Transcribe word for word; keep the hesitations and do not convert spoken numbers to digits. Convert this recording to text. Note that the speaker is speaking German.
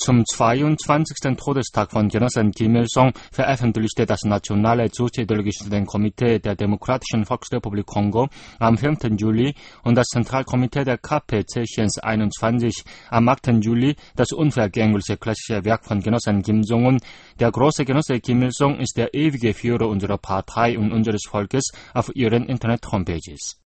Zum zweiundzwanzigsten Todestag von Genossen Kim Il-sung veröffentlichte das Nationale Soziologisch-Studentenkomitee der Demokratischen Volksrepublik Kongo am fünften Juli und das Zentralkomitee der K P Zechens einundzwanzig am achten Juli das unvergängliche klassische Werk von Genossen Kim Jong-un. Der große Genosse Kim Il-sung ist der ewige Führer unserer Partei und unseres Volkes auf ihren Internet-Homepages.